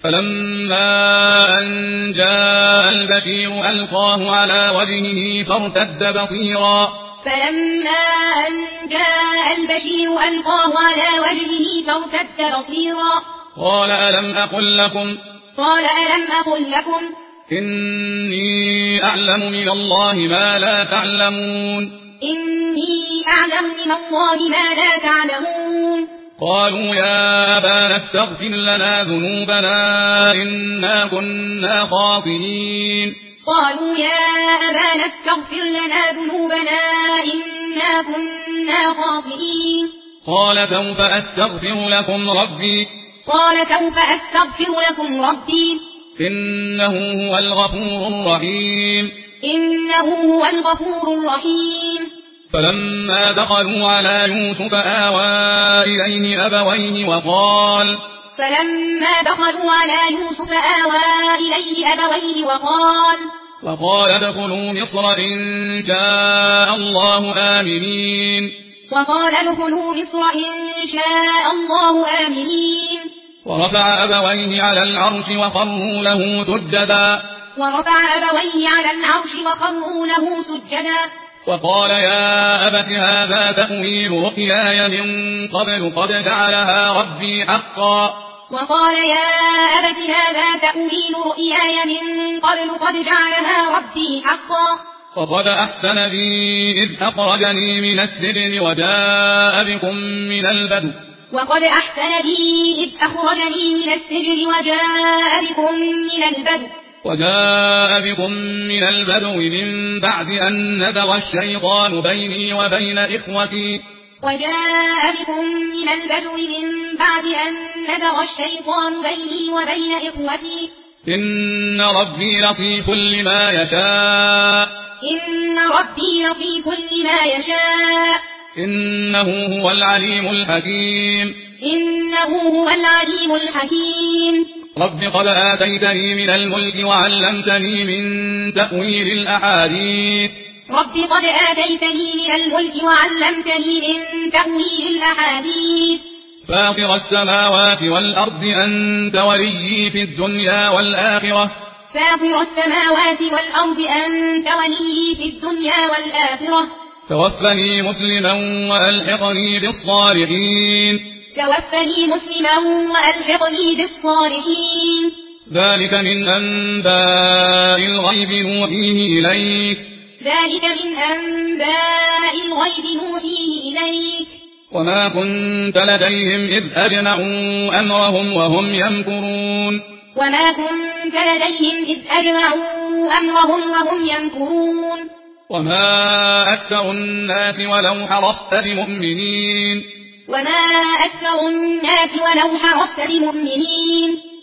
فلما أن جاء البشير ألقاه على وجهه فارتد بصيرا قال ألم أقل لكم إني أعلم من الله ما لا تعلمون قالوا يا أبانا استغفر لنا ذنوبنا إنا كنا خاطئين قال سوف أستغفر لكم ربي إنه هو الغفور الرحيم فلما دخلوا على يوسف آوى إليه أبويه وقال ادخلوا مصر إن شاء الله آمنين ورفع أبويه على العرش وخروا له سجدا وقال يا أبت هذا تأويل رؤياي من قبل قد جعلها ربي حقا وقد أحسن بي إذ أخرجني من السجن وجاء بكم من البدو من بعد أن نزغ الشيطان بيني وبين إخوتي إن ربي لطيف لما يشاء إنه هو العليم الحكيم رب قد آتيتني من الملك وعلمتني من تأويل الأحاديث فاطر السماوات والأرض أنت وليي في الدنيا والآخرة توفني مسلما وألحقني بالصالحين ذلك من أنباء الغيب نوحيه إليك وما كنت لديهم إذ أجمعوا أمرهم وهم يمكرون وما أكثر الناس ولو حرصت بمؤمنين